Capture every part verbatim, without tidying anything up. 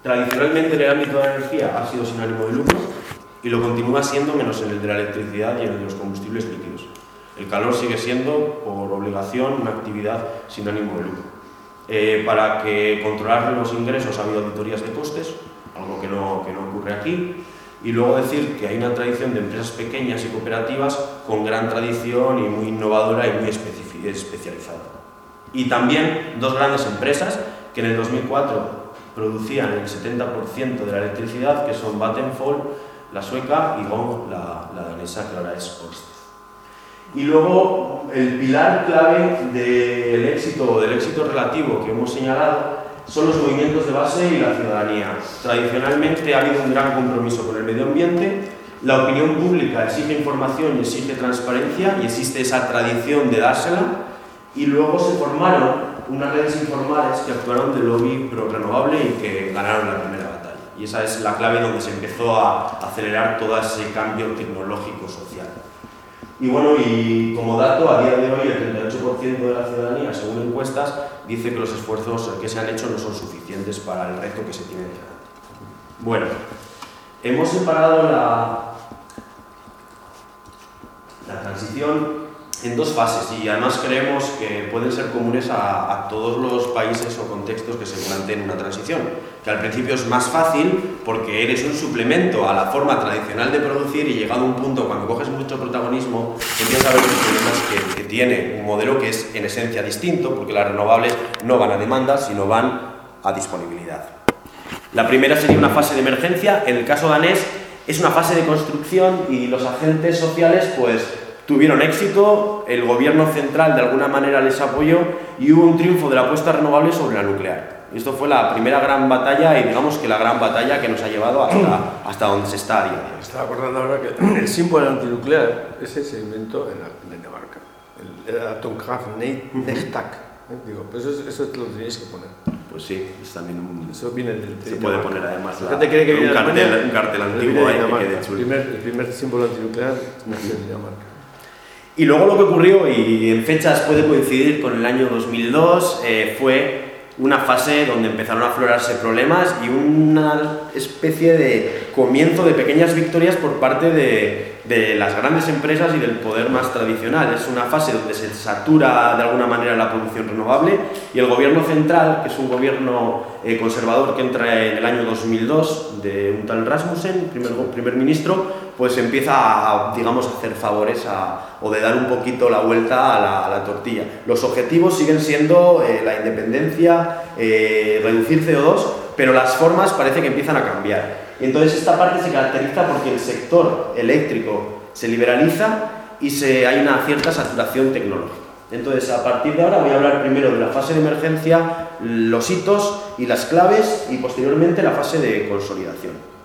Tradicionalmente en el ámbito de la energía ha sido sin ánimo de lucro y lo continúa siendo menos en el de la electricidad y en el de los combustibles líquidos. El calor sigue siendo, por obligación, una actividad sin ánimo de lucro. Eh, para que controlar los ingresos ha habido auditorías de costes, algo que no, que no ocurre aquí, y luego decir que hay una tradición de empresas pequeñas y cooperativas con gran tradición y muy innovadora y muy especializada. Y también dos grandes empresas que en el dos mil cuatro producían el setenta por ciento de la electricidad, que son Vattenfall, la sueca, y Gong, la, la danesa, que ahora es Ørsted. Y luego, el pilar clave del éxito o del éxito relativo que hemos señalado son los movimientos de base y la ciudadanía. Tradicionalmente ha habido un gran compromiso con el medio ambiente, la opinión pública exige información y exige transparencia, y existe esa tradición de dársela, y luego se formaron unas redes informales que actuaron de lobby pro renovable y que ganaron la primera batalla. Y esa es la clave donde se empezó a acelerar todo ese cambio tecnológico social. Y bueno, y como dato, a día de hoy el treinta y ocho por ciento de la ciudadanía, según encuestas, dice que los esfuerzos que se han hecho no son suficientes para el reto que se tiene delante. Bueno, hemos separado la, la transición en dos fases y además creemos que pueden ser comunes a, a todos los países o contextos que se planteen una transición. Que al principio es más fácil porque eres un suplemento a la forma tradicional de producir, y llegado a un punto cuando coges mucho protagonismo empiezas a ver los problemas que, que tiene un modelo que es en esencia distinto, porque las renovables no van a demanda sino van a disponibilidad. La primera sería una fase de emergencia. En el caso danés es una fase de construcción y los agentes sociales pues tuvieron éxito, el gobierno central de alguna manera les apoyó y hubo un triunfo de la apuesta renovable sobre la nuclear. Esto fue la primera gran batalla y digamos que la gran batalla que nos ha llevado hasta, hasta donde se está a día. Me estaba acordando ahora que el símbolo antinuclear, ese se inventó en, la, en Dinamarca, el, el Atomkraftwerk. Digo, pues eso, eso lo tenéis que poner. Pues sí, es también un... Eso viene del... Se puede poner además la, la cree que un, cartel, Alemania, un cartel antiguo ahí que quede chulo. El primer, el primer símbolo antinuclear nació en Dinamarca. Y luego lo que ocurrió, y en fechas puede coincidir con el año dos mil dos, eh, fue una fase donde empezaron a aflorarse problemas y una especie de comienzo de pequeñas victorias por parte de, de las grandes empresas y del poder más tradicional. Es una fase donde se satura de alguna manera la producción renovable y el gobierno central, que es un gobierno eh, conservador que entra en el año dos mil dos de un tal Rasmussen, primer, primer ministro, pues empieza a, digamos, a hacer favores a, o de dar un poquito la vuelta a la, a la tortilla. Los objetivos siguen siendo eh, la independencia, eh, reducir C O dos, pero las formas parece que empiezan a cambiar. Y entonces esta parte se caracteriza porque el sector eléctrico se liberaliza y se, hay una cierta saturación tecnológica. Entonces, a partir de ahora voy a hablar primero de la fase de emergencia, los hitos y las claves, y posteriormente la fase de consolidación.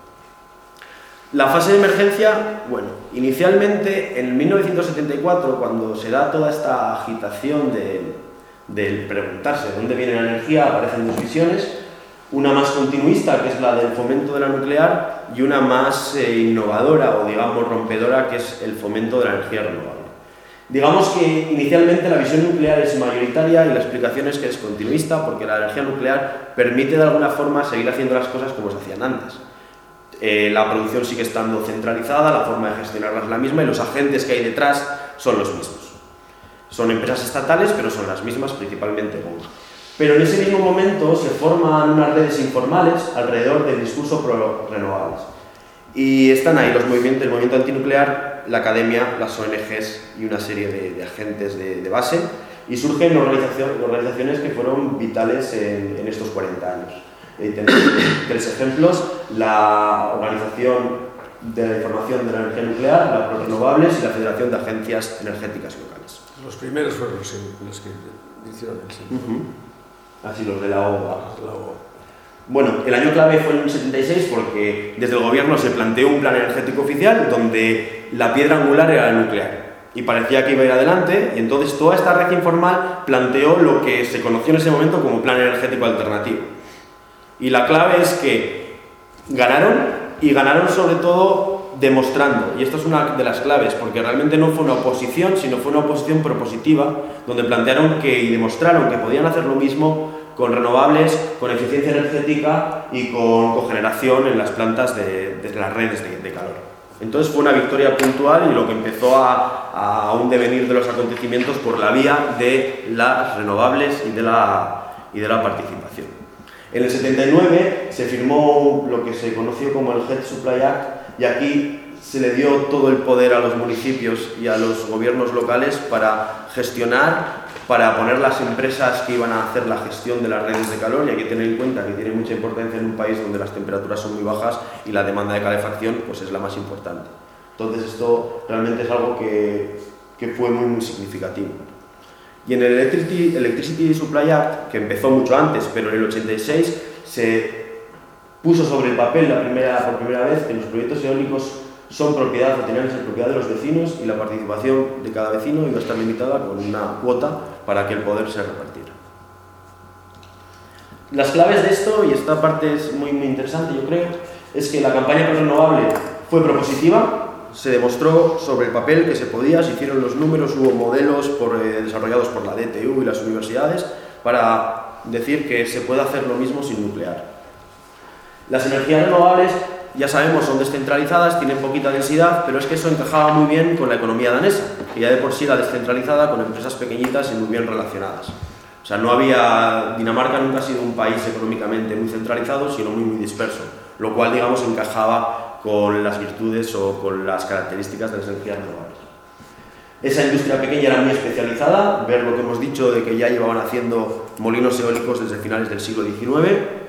La fase de emergencia, bueno, inicialmente en mil novecientos setenta y cuatro, cuando se da toda esta agitación de, de preguntarse de dónde viene la energía, aparecen dos visiones, una más continuista, que es la del fomento de la nuclear, y una más eh, innovadora o, digamos, rompedora, que es el fomento de la energía renovable. Digamos que inicialmente la visión nuclear es mayoritaria y la explicación es que es continuista, porque la energía nuclear permite de alguna forma seguir haciendo las cosas como se hacían antes. Eh, la producción sigue estando centralizada, la forma de gestionarla es la misma y los agentes que hay detrás son los mismos. Son empresas estatales, pero son las mismas, principalmente Gong. Pero en ese mismo momento se forman unas redes informales alrededor del discurso pro renovables. Y están ahí los movimientos, el movimiento antinuclear, la academia, las O N Ges y una serie de, de agentes de, de base, y surgen organización, organizaciones que fueron vitales en, en estos cuarenta años. Eh, tenemos tres ejemplos: la Organización de la Información de la Energía Nuclear, la Pro Renovables y la Federación de Agencias Energéticas Locales. Los primeros fueron los, los que hicieron el símbolo. Uh-huh. Así los de la O A. Bueno, el año clave fue en el setenta y seis porque desde el gobierno se planteó un plan energético oficial donde la piedra angular era la nuclear y parecía que iba a ir adelante, y entonces toda esta red informal planteó lo que se conoció en ese momento como plan energético alternativo. Y la clave es que ganaron, y ganaron sobre todo demostrando, y esto es una de las claves, porque realmente no fue una oposición, sino fue una oposición propositiva, donde plantearon que y demostraron que podían hacer lo mismo con renovables, con eficiencia energética y con cogeneración en las plantas de, de las redes de, de calor. Entonces fue una victoria puntual y lo que empezó a, a un devenir de los acontecimientos por la vía de las renovables y de la, y de la participación. En el setenta y nueve se firmó lo que se conoció como el Head Supply Act y aquí se le dio todo el poder a los municipios y a los gobiernos locales para gestionar, para poner las empresas que iban a hacer la gestión de las redes de calor, y hay que tener en cuenta que tiene mucha importancia en un país donde las temperaturas son muy bajas y la demanda de calefacción pues es la más importante. Entonces esto realmente es algo que, que fue muy, muy significativo. Y en el Electricity, Electricity Supply Act, que empezó mucho antes, pero en el ochenta y seis se puso sobre el papel la primera, por primera vez que los proyectos eólicos son propiedad o tenían que ser propiedad de los vecinos y la participación de cada vecino iba a estar limitada con una cuota para que el poder se repartiera. Las claves de esto, y esta parte es muy, muy interesante yo creo, es que la campaña por renovable fue propositiva, se demostró sobre el papel que se podía, se hicieron los números, hubo modelos por, eh, desarrollados por la D T U y las universidades para decir que se puede hacer lo mismo sin nuclear. Las energías renovables, ya sabemos, son descentralizadas, tienen poquita densidad, pero es que eso encajaba muy bien con la economía danesa, que ya de por sí era descentralizada con empresas pequeñitas y muy bien relacionadas. O sea, no había... Dinamarca nunca ha sido un país económicamente muy centralizado, sino muy, muy disperso, lo cual, digamos, encajaba con las virtudes o con las características de las energías renovables. Esa industria pequeña era muy especializada, ver lo que hemos dicho de que ya llevaban haciendo molinos eólicos desde finales del siglo diecinueve.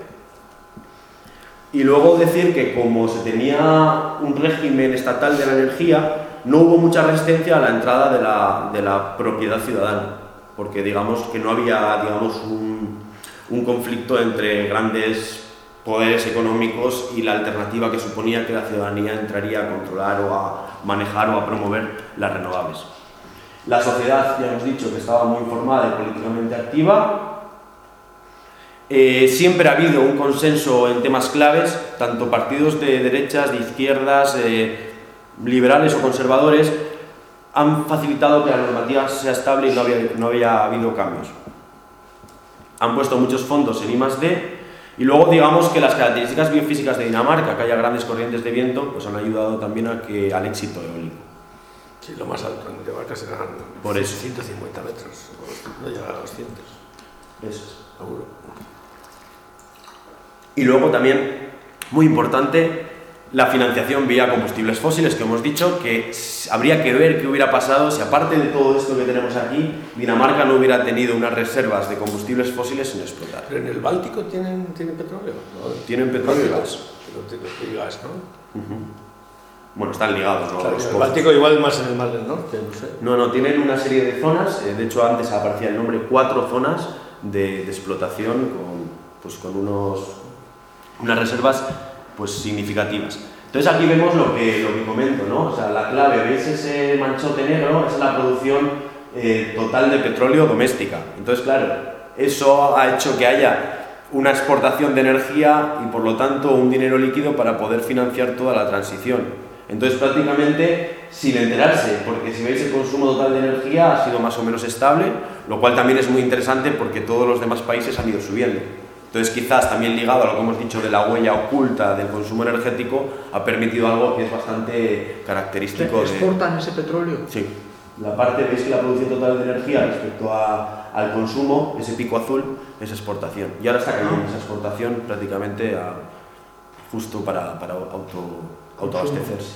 Y luego decir que como se tenía un régimen estatal de la energía, no hubo mucha resistencia a la entrada de la, de la propiedad ciudadana, porque digamos que no había digamos, un, un conflicto entre grandes poderes económicos y la alternativa que suponía que la ciudadanía entraría a controlar o a manejar o a promover las renovables. La sociedad, ya hemos dicho, que estaba muy informada y políticamente activa. Eh, siempre ha habido un consenso en temas claves, tanto partidos de derechas, de izquierdas, eh, liberales o conservadores, han facilitado que la normativa sea estable y no había, no había habido cambios. Han puesto muchos fondos en I más D y luego digamos que las características biofísicas de Dinamarca, que haya grandes corrientes de viento, pues han ayudado también a que, al éxito eólico. Sí, lo más alto en Dinamarca serán por eso ciento cincuenta metros, no llega a doscientos. Eso es. Seguro. Y luego también, muy importante, la financiación vía combustibles fósiles, que hemos dicho que habría que ver qué hubiera pasado si, aparte de todo esto que tenemos aquí, Dinamarca no hubiera tenido unas reservas de combustibles fósiles sin explotar. ¿Pero en el Báltico tienen, tienen petróleo? ¿No? Tienen petróleo y gas. Pero y gas, ¿no? Uh-huh. Bueno, están ligados, ¿no? Claro, Los en el Báltico igual más en el mar del norte, no sé. No, no, tienen una serie de zonas, eh, de hecho antes aparecía el nombre, cuatro zonas de, de explotación con, pues, con unos, unas reservas pues, significativas. Entonces aquí vemos lo que, lo que comento, ¿no? O sea, la clave, ¿veis ese manchote negro? Es la producción eh, total de petróleo doméstica. Entonces, claro, eso ha hecho que haya una exportación de energía y, por lo tanto, un dinero líquido para poder financiar toda la transición. Entonces, prácticamente, sin enterarse, porque si veis el consumo total de energía ha sido más o menos estable, lo cual también es muy interesante porque todos los demás países han ido subiendo. Entonces, quizás también ligado a lo que hemos dicho de la huella oculta del consumo energético, ha permitido algo que es bastante característico de... ¿Exportan ese petróleo? Sí. La parte, veis que la producción total de energía respecto a, al consumo, ese pico azul, es exportación. Y ahora está cayendo esa exportación prácticamente a, justo para, para auto, autoabastecerse.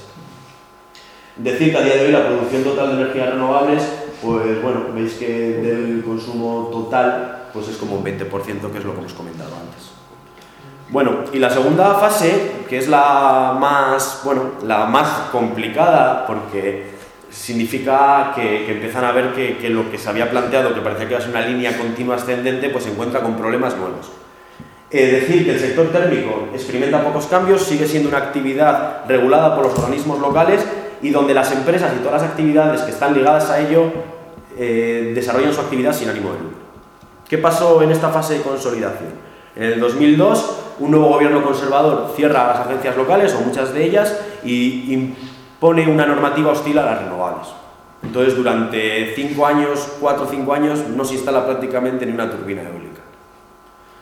Decir que a día de hoy la producción total de energías renovables, pues bueno, veis que del consumo total pues es como un veinte por ciento, que es lo que hemos comentado antes. Bueno, y la segunda fase, que es la más, bueno, la más complicada, porque significa que, que empiezan a ver que, que lo que se había planteado, que parecía que iba a ser una línea continua ascendente, pues se encuentra con problemas nuevos. Eh, decir que el sector térmico experimenta pocos cambios, sigue siendo una actividad regulada por los organismos locales y donde las empresas y todas las actividades que están ligadas a ello eh, desarrollan su actividad sin ánimo de lucro. ¿Qué pasó en esta fase de consolidación? En el dos mil dos, un nuevo gobierno conservador cierra las agencias locales, o muchas de ellas, y impone una normativa hostil a las renovables. Entonces, durante cinco años, cuatro o cinco años, no se instala prácticamente ni una turbina eólica.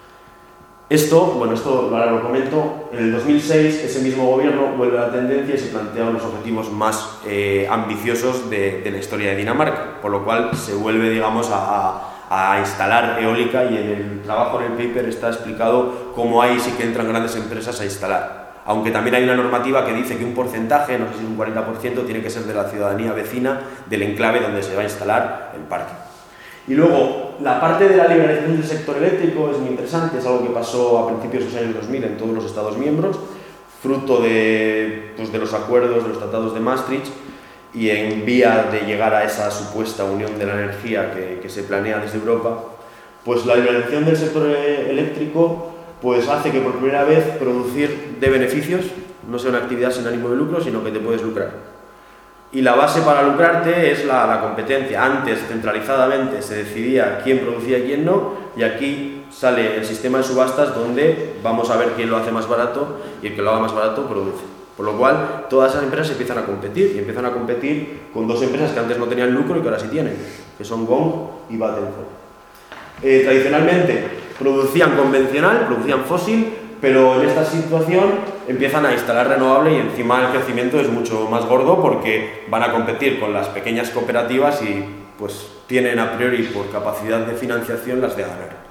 Esto, bueno, esto ahora lo comento, en el dos mil seis ese mismo gobierno vuelve a la tendencia y se plantea unos objetivos más eh, ambiciosos de, de la historia de Dinamarca, por lo cual se vuelve, digamos, a, a, a instalar eólica, y en el trabajo en el paper está explicado cómo ahí sí que entran grandes empresas a instalar. Aunque también hay una normativa que dice que un porcentaje, no sé si un cuarenta por ciento, tiene que ser de la ciudadanía vecina del enclave donde se va a instalar el parque. Y luego, la parte de la liberalización del sector eléctrico es muy interesante, es algo que pasó a principios de los años dos mil en todos los Estados miembros, fruto de, pues, de los acuerdos, de los tratados de Maastricht, y en vía de llegar a esa supuesta unión de la energía que, que se planea desde Europa. Pues la liberalización del sector eléctrico pues hace que por primera vez producir de beneficios no sea una actividad sin ánimo de lucro, sino que te puedes lucrar. Y la base para lucrarte es la, la competencia. Antes, centralizadamente, se decidía quién producía y quién no, y aquí sale el sistema de subastas donde vamos a ver quién lo hace más barato, y el que lo haga más barato produce. Por lo cual, todas esas empresas empiezan a competir, y empiezan a competir con dos empresas que antes no tenían lucro y que ahora sí tienen, que son Gong y Vattenfall. Eh, tradicionalmente producían convencional, producían fósil, pero en esta situación empiezan a instalar renovable, y encima el crecimiento es mucho más gordo porque van a competir con las pequeñas cooperativas y pues tienen a priori por capacidad de financiación las de ganar.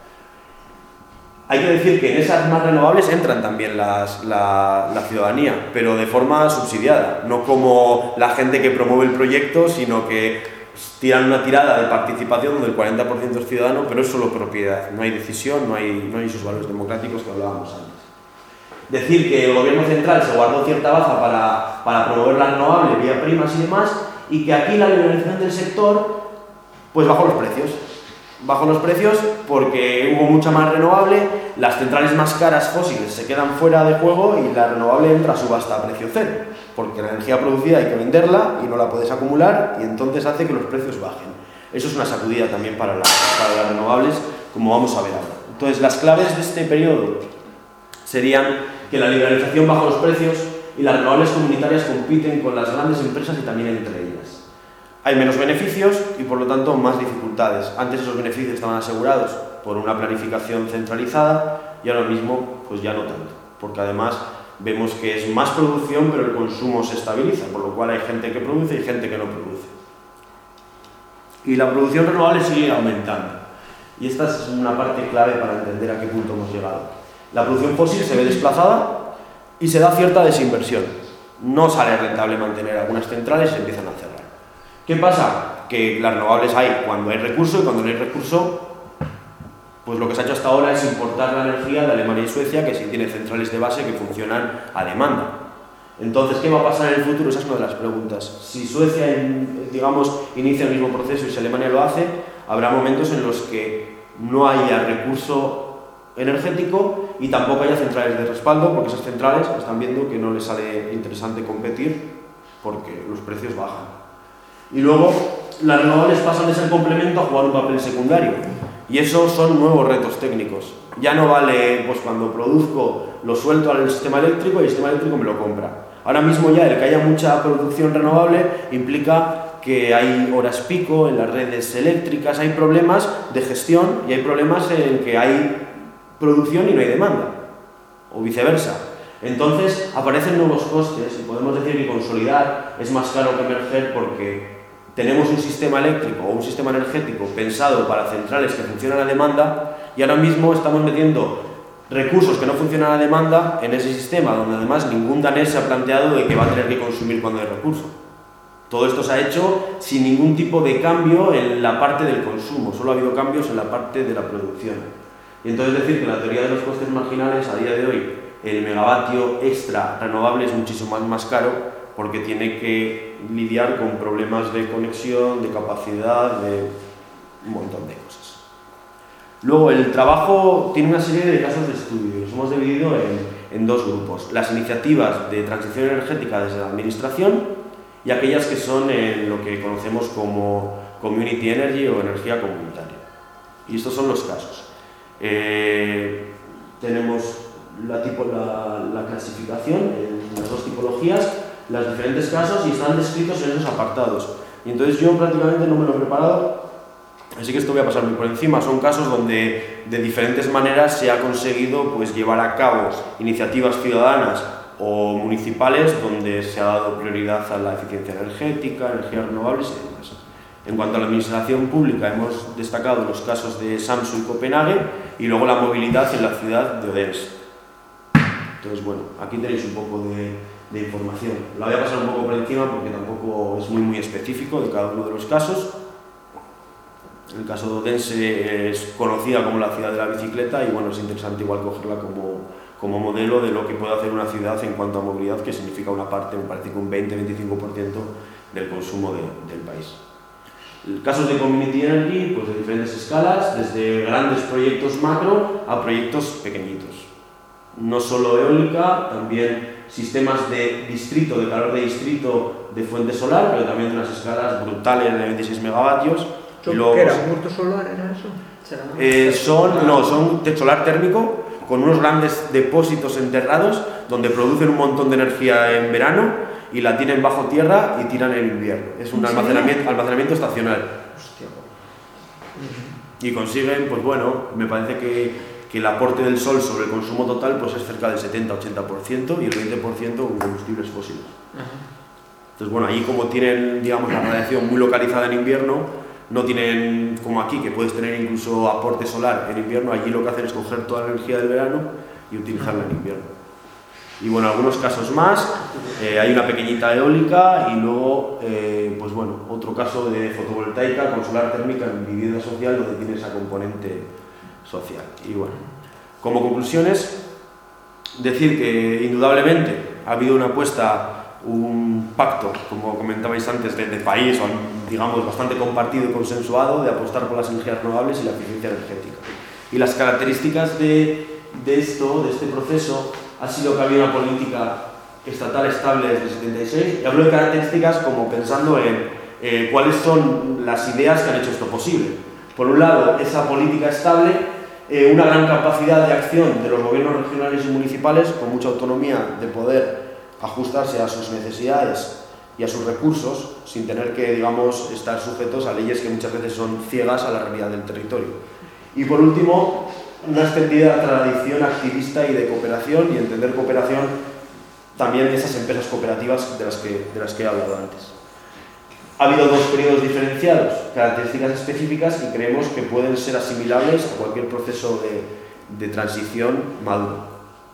Hay que decir que en esas más renovables entran también las, la, la ciudadanía, pero de forma subsidiada, no como la gente que promueve el proyecto, sino que tiran una tirada de participación donde el cuarenta por ciento es ciudadano, pero es solo propiedad, no hay decisión, no hay, no hay esos valores democráticos que hablábamos antes. Decir que el gobierno central se guardó cierta baza para, para promover la renovable vía primas y demás, y que aquí la liberalización del sector pues bajó los precios. Bajó los precios porque hubo mucha más renovable, las centrales más caras fósiles se quedan fuera de juego y la renovable entra a subasta a precio cero, porque la energía producida hay que venderla y no la puedes acumular, y entonces hace que los precios bajen. Eso es una sacudida también para, la, para las renovables, como vamos a ver ahora. Entonces, las claves de este periodo serían que la liberalización baja los precios y las renovables comunitarias compiten con las grandes empresas y también entre ellas. Hay menos beneficios y por lo tanto más dificultades. Antes esos beneficios estaban asegurados por una planificación centralizada y ahora mismo pues ya no tanto, porque además vemos que es más producción pero el consumo se estabiliza, por lo cual hay gente que produce y gente que no produce. Y la producción renovable sigue aumentando, y esta es una parte clave para entender a qué punto hemos llegado. La producción fósil se ve desplazada y se da cierta desinversión. No sale rentable mantener algunas centrales y se empiezan a cerrar. ¿Qué pasa? Que las renovables hay cuando hay recurso, y cuando no hay recurso, pues lo que se ha hecho hasta ahora es importar la energía de Alemania y Suecia, que sí tienen centrales de base que funcionan a demanda. Entonces, ¿qué va a pasar en el futuro? Esa es una de las preguntas. Si Suecia, digamos, inicia el mismo proceso y si Alemania lo hace, habrá momentos en los que no haya recurso energético y tampoco haya centrales de respaldo, porque esas centrales están viendo que no les sale interesante competir porque los precios bajan. Y luego, las renovables pasan de ser complemento a jugar un papel secundario. Y esos son nuevos retos técnicos. Ya no vale, pues cuando produzco, lo suelto al sistema eléctrico y el sistema eléctrico me lo compra. Ahora mismo ya el que haya mucha producción renovable implica que hay horas pico en las redes eléctricas, hay problemas de gestión y hay problemas en que hay producción y no hay demanda, o viceversa. Entonces aparecen nuevos costes y podemos decir que consolidar es más caro que emerger, porque tenemos un sistema eléctrico o un sistema energético pensado para centrales que funcionan a demanda, y ahora mismo estamos metiendo recursos que no funcionan a demanda en ese sistema, donde además ningún danés se ha planteado de que va a tener que consumir cuando hay recurso. Todo esto se ha hecho sin ningún tipo de cambio en la parte del consumo, solo ha habido cambios en la parte de la producción. Y entonces decir que la teoría de los costes marginales, a día de hoy, el megavatio extra renovable es muchísimo más, más caro, porque tiene que lidiar con problemas de conexión, de capacidad, de un montón de cosas. Luego, el trabajo tiene una serie de casos de estudio. Los hemos dividido en, en dos grupos: las iniciativas de transición energética desde la administración y aquellas que son en lo que conocemos como community energy o energía comunitaria. Y estos son los casos. Eh, tenemos la, tipo, la, la clasificación en las dos tipologías, los diferentes casos, y están descritos en esos apartados. Y entonces yo prácticamente no me lo he preparado. Así que esto voy a pasar muy por encima. Son casos donde de diferentes maneras se ha conseguido pues, llevar a cabo iniciativas ciudadanas o municipales donde se ha dado prioridad a la eficiencia energética, energías renovables y demás. En cuanto a la administración pública, hemos destacado los casos de Samsung y Copenhague y luego la movilidad en la ciudad de Odense. Entonces, bueno, aquí tenéis un poco de, de información. La voy a pasar un poco por encima porque tampoco es muy, muy específico de cada uno de los casos. El caso de Odense es conocida como la ciudad de la bicicleta y bueno, es interesante igual cogerla como, como modelo de lo que puede hacer una ciudad en cuanto a movilidad, que significa una parte, me parece que un veinte a veinticinco por ciento del consumo de, del país. Casos de Community Energy, pues de diferentes escalas, desde grandes proyectos macro a proyectos pequeñitos. No solo eólica, también sistemas de distrito, de calor de distrito de fuente solar, pero también de unas escalas brutales de veintiséis megavatios. ¿Qué era? ¿Un huerto solar era eso? Eh, son, no, son techo solar térmico con unos grandes depósitos enterrados donde producen un montón de energía en verano y la tienen bajo tierra y tiran en invierno. Es un almacenamiento, almacenamiento estacional. Hostia. Y consiguen, pues bueno, me parece que, que el aporte del sol sobre el consumo total pues es cerca del setenta a ochenta por ciento y el veinte por ciento con combustibles fósiles. Entonces, bueno, allí como tienen, digamos, la radiación muy localizada en invierno, no tienen como aquí, que puedes tener incluso aporte solar en invierno, allí lo que hacen es coger toda la energía del verano y utilizarla en invierno. Y bueno, algunos casos más, eh, hay una pequeñita eólica y luego, eh, pues bueno, otro caso de fotovoltaica con solar térmica en vivienda social donde tiene esa componente social. Y bueno, como conclusiones, decir que indudablemente ha habido una apuesta, un pacto, como comentabais antes, de, de país, o digamos bastante compartido y consensuado, de apostar por las energías renovables y la eficiencia energética. Y las características de, de esto, de este proceso, ha sido que había una política estatal estable desde el setenta y seis, y hablo de características como pensando en eh, cuáles son las ideas que han hecho esto posible. Por un lado, esa política estable, eh, una gran capacidad de acción de los gobiernos regionales y municipales, con mucha autonomía de poder ajustarse a sus necesidades y a sus recursos, sin tener que, digamos, estar sujetos a leyes que muchas veces son ciegas a la realidad del territorio. Y por último, una extendida tradición activista y de cooperación, y entender cooperación también en esas empresas cooperativas de las que, de las que he hablado antes. Ha habido dos periodos diferenciados, características específicas, y creemos que pueden ser asimilables a cualquier proceso de, de transición maduro.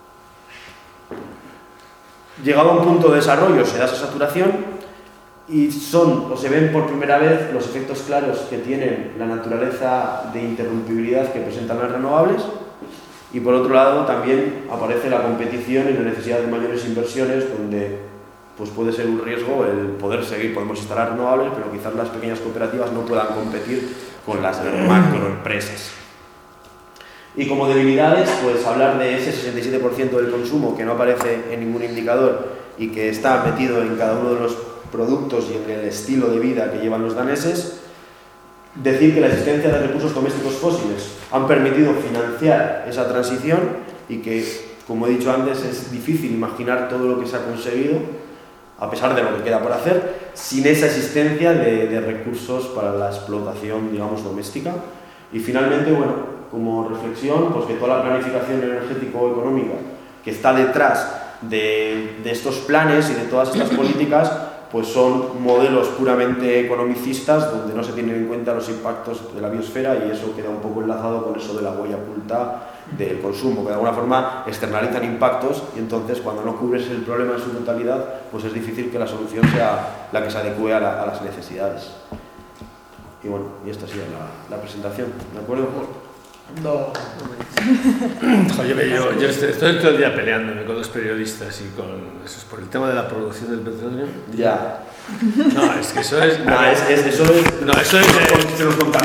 Llegado a un punto de desarrollo se da esa saturación y son o se ven por primera vez los efectos claros que tienen la naturaleza de interrumpibilidad que presentan las renovables, y por otro lado también aparece la competición y la necesidad de mayores inversiones donde pues puede ser un riesgo el poder seguir, podemos instalar renovables, pero quizás las pequeñas cooperativas no puedan competir con las macroempresas. Y como debilidades, pues hablar de ese sesenta y siete por ciento del consumo que no aparece en ningún indicador y que está metido en cada uno de los productos y en el estilo de vida que llevan los daneses. Decir que la existencia de recursos domésticos fósiles han permitido financiar esa transición y que, como he dicho antes, es difícil imaginar todo lo que se ha conseguido, a pesar de lo que queda por hacer, sin esa existencia de, de recursos para la explotación, digamos, doméstica. Y finalmente, bueno, como reflexión, pues que toda la planificación energético-económica que está detrás de, de estos planes y de todas estas políticas, pues son modelos puramente economicistas donde no se tienen en cuenta los impactos de la biosfera, y eso queda un poco enlazado con eso de la huella oculta del consumo, que de alguna forma externalizan impactos, y entonces cuando no cubres el problema en su totalidad, pues es difícil que la solución sea la que se adecue a, la, a las necesidades. Y bueno, y esta ha sido la, la presentación, ¿de acuerdo? No. Oye, yo, yo estoy, estoy todo el día peleándome con los periodistas y con eso es por el tema de la producción del petróleo. Ya. No, es que eso es. No, es, es, eso es. No, eso es. Se nos contamina.